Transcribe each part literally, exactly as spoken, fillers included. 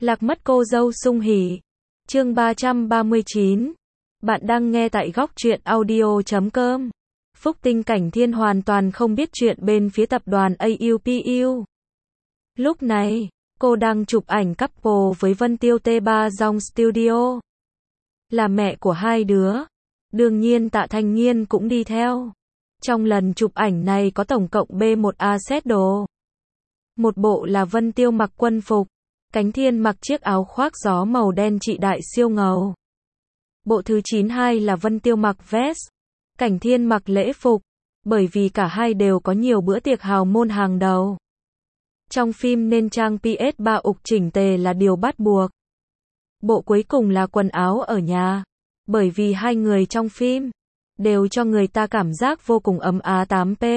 Lạc mất cô dâu sung hỉ. Chương ba trăm ba mươi chín. Bạn đang nghe tại góc truyện audio chấm com. Phúc Tinh Cảnh Thiên hoàn toàn không biết chuyện bên phía tập đoàn a u pê u. Lúc này, cô đang chụp ảnh couple với Vân Tiêu T ba Dòng Studio. Là mẹ của hai đứa. Đương nhiên Tạ Thanh Nghiên cũng đi theo. Trong lần chụp ảnh này có tổng cộng B một A set đồ. Một bộ là Vân Tiêu mặc quân phục, Cảnh Thiên mặc chiếc áo khoác gió màu đen trị đại siêu ngầu. Bộ thứ chín mươi hai là Vân Tiêu mặc vest, Cảnh Thiên mặc lễ phục, bởi vì cả hai đều có nhiều bữa tiệc hào môn hàng đầu. Trong phim nên trang pê ét ba ục chỉnh tề là điều bắt buộc. Bộ cuối cùng là quần áo ở nhà, bởi vì hai người trong phim đều cho người ta cảm giác vô cùng ấm á tám P.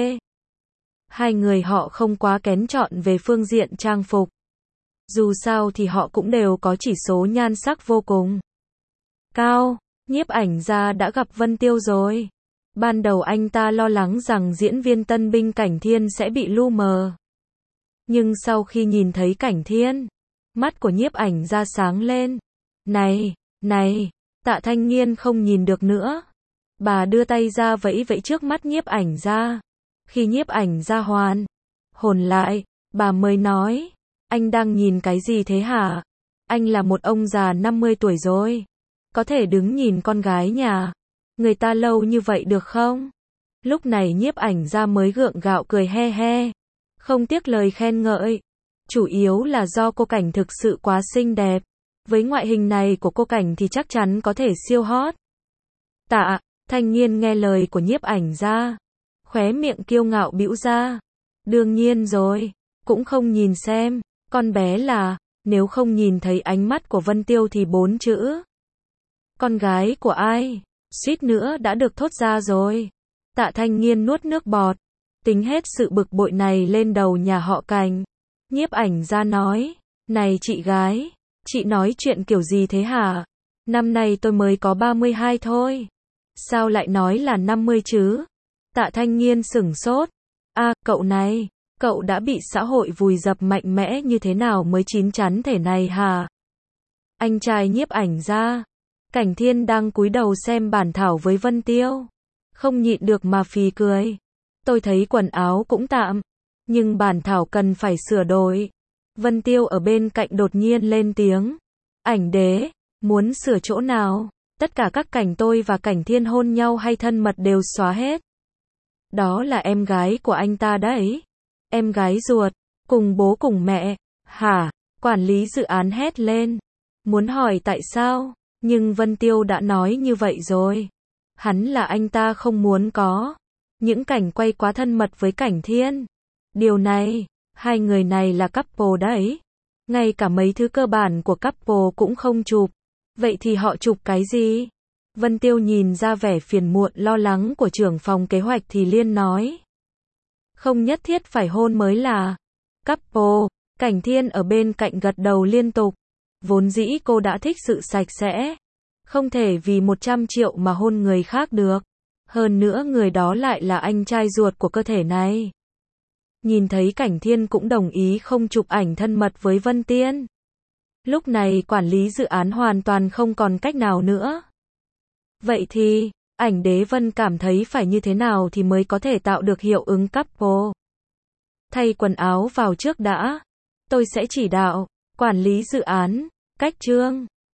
Hai người họ không quá kén chọn về phương diện trang phục. Dù sao thì họ cũng đều có chỉ số nhan sắc vô cùng cao. Nhiếp ảnh gia đã gặp Vân Tiêu rồi. Ban đầu anh ta lo lắng rằng diễn viên tân binh Cảnh Thiên sẽ bị lu mờ. Nhưng sau khi nhìn thấy Cảnh Thiên, mắt của nhiếp ảnh gia sáng lên. Này, này, Tạ Thanh Nghiên không nhìn được nữa. Bà đưa tay ra vẫy vẫy trước mắt nhiếp ảnh gia. Khi nhiếp ảnh gia hoàn hồn lại, bà mới nói, anh đang nhìn cái gì thế hả? Anh là một ông già năm mươi tuổi rồi. Có thể đứng nhìn con gái nhà người ta lâu như vậy được không? Lúc này nhiếp ảnh gia mới gượng gạo cười he he. Không tiếc lời khen ngợi. Chủ yếu là do cô Cảnh thực sự quá xinh đẹp. Với ngoại hình này của cô Cảnh thì chắc chắn có thể siêu hot. Tạ Thanh Nghiên nghe lời của nhiếp ảnh gia, khóe miệng kiêu ngạo bĩu ra. Đương nhiên rồi, cũng không nhìn xem, con bé là, nếu không nhìn thấy ánh mắt của Vân Tiêu thì bốn chữ. Con gái của ai? Suýt nữa đã được thốt ra rồi. Tạ Thanh Nghiên nuốt nước bọt, tính hết sự bực bội này lên đầu nhà họ Cảnh. Nhiếp ảnh gia nói, này chị gái, chị nói chuyện kiểu gì thế hả? Năm nay tôi mới có ba mươi hai thôi. Sao lại nói là năm mươi chứ? Tạ Thanh Nghiên sửng sốt. À, cậu này, cậu đã bị xã hội vùi dập mạnh mẽ như thế nào mới chín chắn thể này hả? Anh trai nhiếp ảnh gia. Cảnh Thiên đang cúi đầu xem bản thảo với Vân Tiêu. Không nhịn được mà phì cười. Tôi thấy quần áo cũng tạm, nhưng bản thảo cần phải sửa đổi. Vân Tiêu ở bên cạnh đột nhiên lên tiếng. Ảnh đế, muốn sửa chỗ nào? Tất cả các cảnh tôi và Cảnh Thiên hôn nhau hay thân mật đều xóa hết. Đó là em gái của anh ta đấy. Em gái ruột, cùng bố cùng mẹ. Hả? Quản lý dự án hét lên. Muốn hỏi tại sao? Nhưng Vân Tiêu đã nói như vậy rồi. Hắn là anh ta không muốn có những cảnh quay quá thân mật với Cảnh Thiên. Điều này, hai người này là couple đấy. Ngay cả mấy thứ cơ bản của couple cũng không chụp. Vậy thì họ chụp cái gì? Vân Tiêu nhìn ra vẻ phiền muộn lo lắng của trưởng phòng kế hoạch thì liên nói. Không nhất thiết phải hôn mới là couple. Cảnh Thiên ở bên cạnh gật đầu liên tục. Vốn dĩ cô đã thích sự sạch sẽ. Không thể vì một trăm triệu mà hôn người khác được. Hơn nữa người đó lại là anh trai ruột của cơ thể này. Nhìn thấy Cảnh Thiên cũng đồng ý không chụp ảnh thân mật với Vân Tiên. Lúc này quản lý dự án hoàn toàn không còn cách nào nữa. Vậy thì, ảnh đế Vân cảm thấy phải như thế nào thì mới có thể tạo được hiệu ứng couple? Thay quần áo vào trước đã. Tôi sẽ chỉ đạo. Quản lý dự án, cách chương.